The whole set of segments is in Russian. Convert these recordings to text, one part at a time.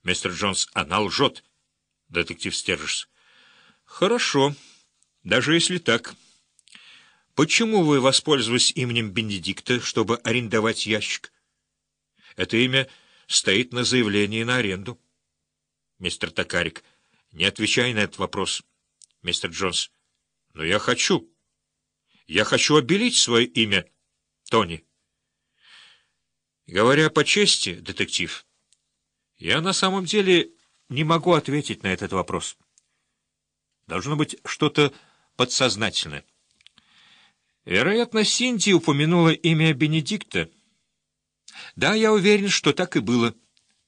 Мистер Джонс, она лжет. Детектив Стерджес. Хорошо, даже если так. Почему вы воспользовались именем Бенедикта, чтобы арендовать ящик? Это имя стоит на заявлении на аренду. Мистер Токарик. Не отвечай на этот вопрос. Мистер Джонс. Но я хочу. Я хочу обелить свое имя, Тони. Говоря по чести, детектив, я на самом деле не могу ответить на этот вопрос. Должно быть что-то подсознательное. Вероятно, Синди упомянула имя Бенедикта. Да, я уверен, что так и было.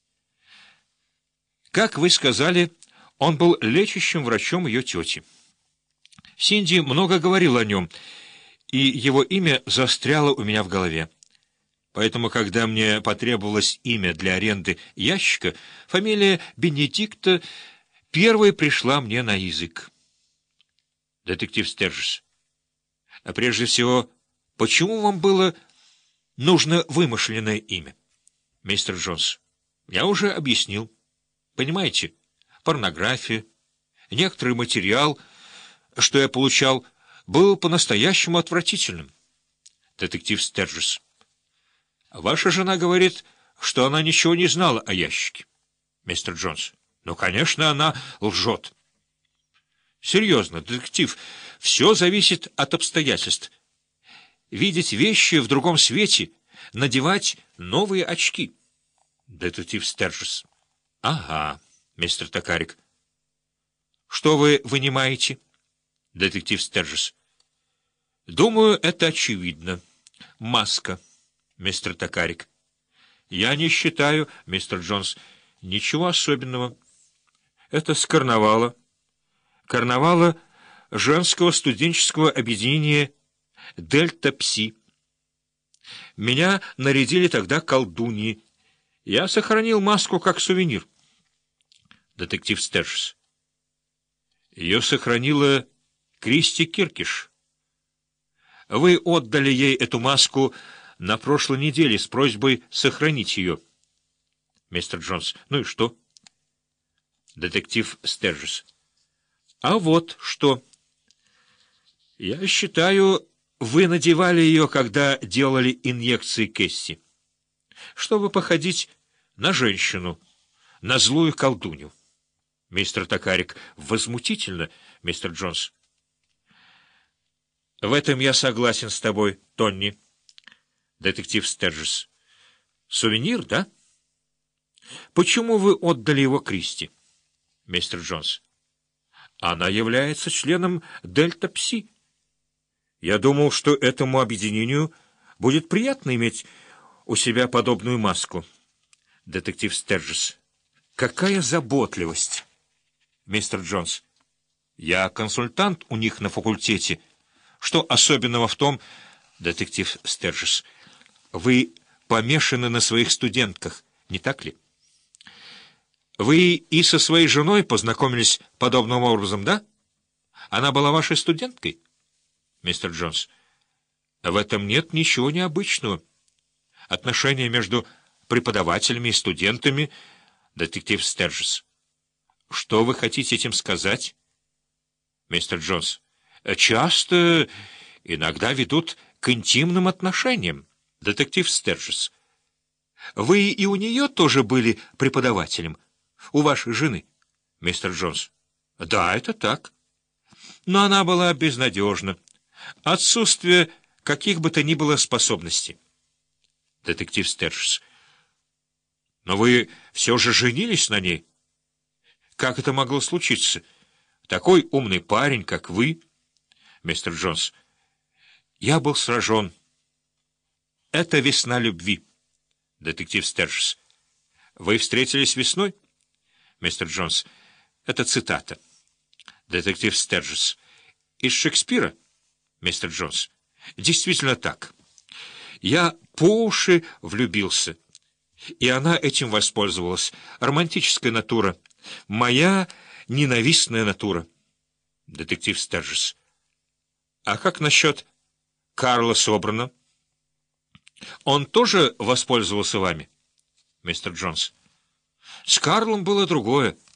Как вы сказали, он был лечащим врачом ее тети. Синди много говорила о нем, и его имя застряло у меня в голове. Поэтому, когда мне потребовалось имя для аренды ящика, фамилия Бенедикта первой пришла мне на язык. Детектив Стерджес. А прежде всего, почему вам было нужно вымышленное имя? Мистер Джонс. Я уже объяснил. Понимаете, порнография, некоторый материал, что я получал, был по-настоящему отвратительным. Детектив Стерджес. Ваша жена говорит, что она ничего не знала о ящике. Мистер Джонс. Ну, конечно, она лжет. Серьезно, детектив, все зависит от обстоятельств. Видеть вещи в другом свете, надевать новые очки. Детектив Стерджес. Ага, мистер Токарик. Что вы вынимаете? Детектив Стерджес. Думаю, это очевидно. Маска. Мистер Токарик. Я не считаю, мистер Джонс, ничего особенного. Это с карнавала. Карнавала женского студенческого объединения «Дельта Пси». Меня нарядили тогда колдуньей. Я сохранил маску как сувенир. Детектив Стерджес. Ее сохранила Кристи Киркиш. Вы отдали ей эту маску на прошлой неделе с просьбой сохранить ее. Мистер Джонс. Ну и что? Детектив Стерджес. А вот что. Я считаю, вы надевали ее, когда делали инъекции Кэсси, чтобы походить на женщину, на злую колдунью. Мистер Токарик. Возмутительно, мистер Джонс. В этом я согласен с тобой, Тонни. Детектив Стерджес. Сувенир, да? Почему вы отдали его Кристи? Мистер Джонс. Она является членом Дельта Пси. Я думал, что этому объединению будет приятно иметь у себя подобную маску. Детектив Стерджес. Какая заботливость! Мистер Джонс. Я консультант у них на факультете. Что особенного в том... Детектив Стерджес. Вы помешаны на своих студентках, не так ли? Вы и со своей женой познакомились подобным образом, да? Она была вашей студенткой? Мистер Джонс. В этом нет ничего необычного. Отношения между преподавателями и студентами... Детектив Стерджес. Что вы хотите этим сказать? Мистер Джонс. Часто, иногда ведут к интимным отношениям. Детектив Стерджес. Вы и у нее тоже были преподавателем? У вашей жены? Мистер Джонс. Да, это так. Но она была безнадежна. Отсутствие каких бы то ни было способностей. Детектив Стерджес. Но вы все же женились на ней? Как это могло случиться? Такой умный парень, как вы... Мистер Джонс. Я был сражен. Это весна любви. Детектив Стерджес. Вы встретились весной? Мистер Джонс. Это цитата. Детектив Стерджес. Из Шекспира? Мистер Джонс. Действительно так. Я по уши влюбился. И она этим воспользовалась. Романтическая натура. Моя ненавистная натура. Детектив Стерджес. А как насчет Карла Собрана? Он тоже воспользовался вами? Мистер Джонс. С Карлом было другое.